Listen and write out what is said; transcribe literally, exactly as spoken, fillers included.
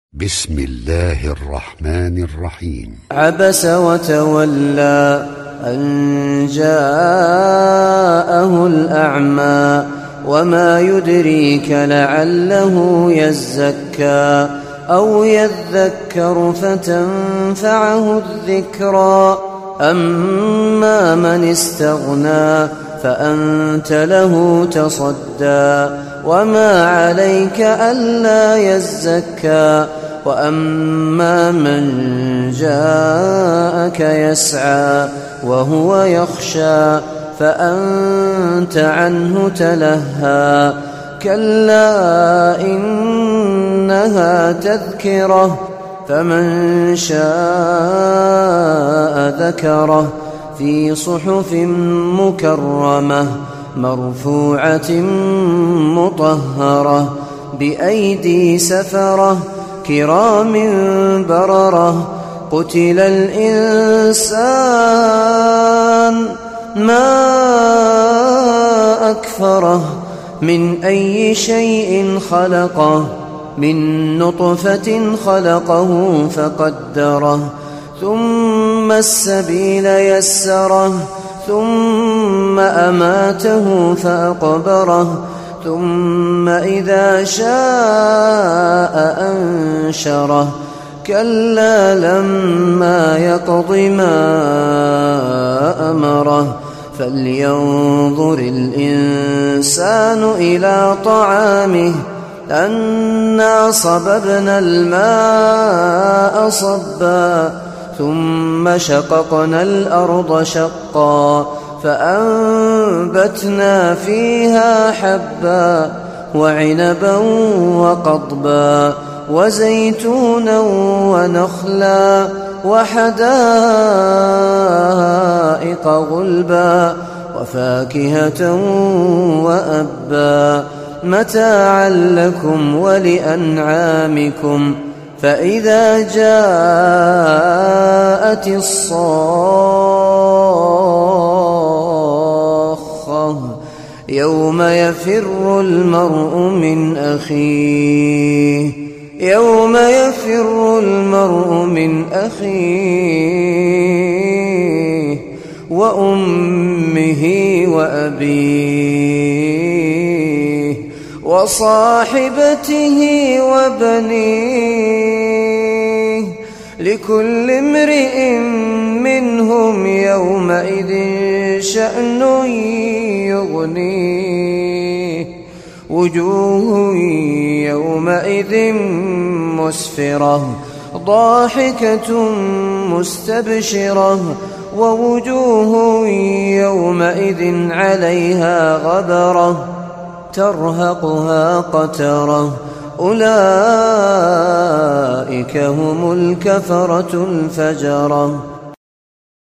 بسم الله الرحمن الرحيم. عبس وتولى أن جاءه الأعمى وما يدريك لعله يزكى أو يذكر فتنفعه الذكرى أما من استغنى فأنت له تصدى وما عليك ألا يزكى وأما من جاءك يسعى وهو يخشى فأنت عنه تلهى كلا إنها تذكرة فمن شاء ذكره في صحف مكرمة مرفوعة مطهرة بأيدي سفرة كرام بررة قتل الإنسان ما أكفره من أي شيء خلقه من نطفة خلقه فقدره ثم السبيل يسره ثم أماته فأقبره ثم إذا شاء أنشره كلا لما يقض ما أمره فلينظر الإنسان إلى طعامه أنا صببنا الماء صبا ثم شققنا الأرض شقا فأنبتنا فيها حبا وعنبا وقضبا وزيتونا ونخلا وحدائق غلبا وفاكهة وأبا متاعا لكم ولأنعامكم فإذا جاءت الصاخة يوم يفر المرء من أخيه يوم يفر المرء من أخيه وأمه وأبيه وصاحبته وبنيه لكل امرئ منهم يومئذ شأن يغنيه وجوه يومئذ مسفرة ضاحكة مستبشرة ووجوه يومئذ عليها غبرة ترهقها قترة أولئك هم الكفرة الفجرة.